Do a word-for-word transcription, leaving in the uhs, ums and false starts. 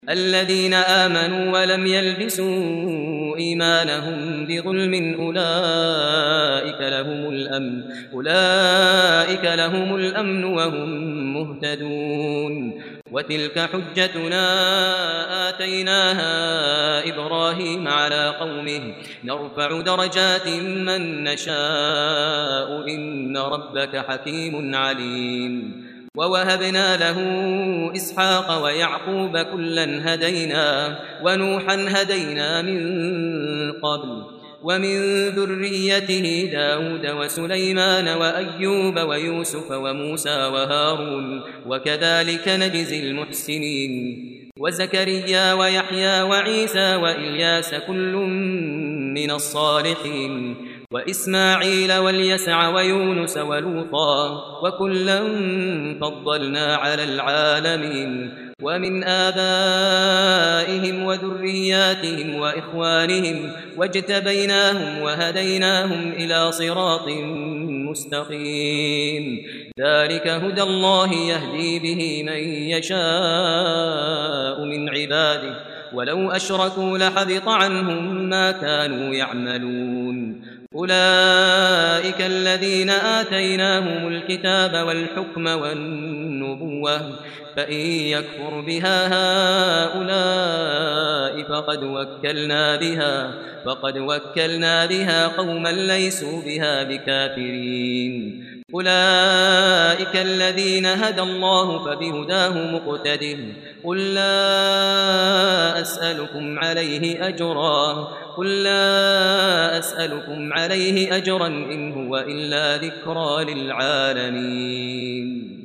الذين آمنوا ولم يلبسوا إيمانهم بظلم أولئك لهم الأمن أولئك لهم الأمن وهم مهتدون وتلك حجتنا آتيناها إبراهيم على قومه نرفع درجات من نشاء إن ربك حكيم عليم ووهبنا له إسحاق ويعقوب كلا هدينا ونوحا هدينا من قبل ومن ذريته داود وسليمان وأيوب ويوسف وموسى وهارون وكذلك نجزي المحسنين وزكريا ويحيى وعيسى وإلياس كل من الصالحين وإسماعيل واليسع ويونس ولوطا وكلا فضلنا على العالمين ومن آبائهم وذرياتهم وإخوانهم واجتبيناهم وهديناهم إلى صراط مستقيم ذلك هدى الله يهدي به من يشاء من عباده ولو أشركوا لحبط عنهم ما كانوا يعملون أولئك الذين آتيناهم الكتاب والحكم والنبوة فإن يكفر بها هؤلاء فقد وكلنا بها فقد وكلنا بها قوما ليسوا بها بكافرين أولئك الذين هدى الله فبهداه مقتده قل لا أسألكم عليه أجرا قل لا أسألكم عليه أجرا إن هو إلا ذكرى للعالمين.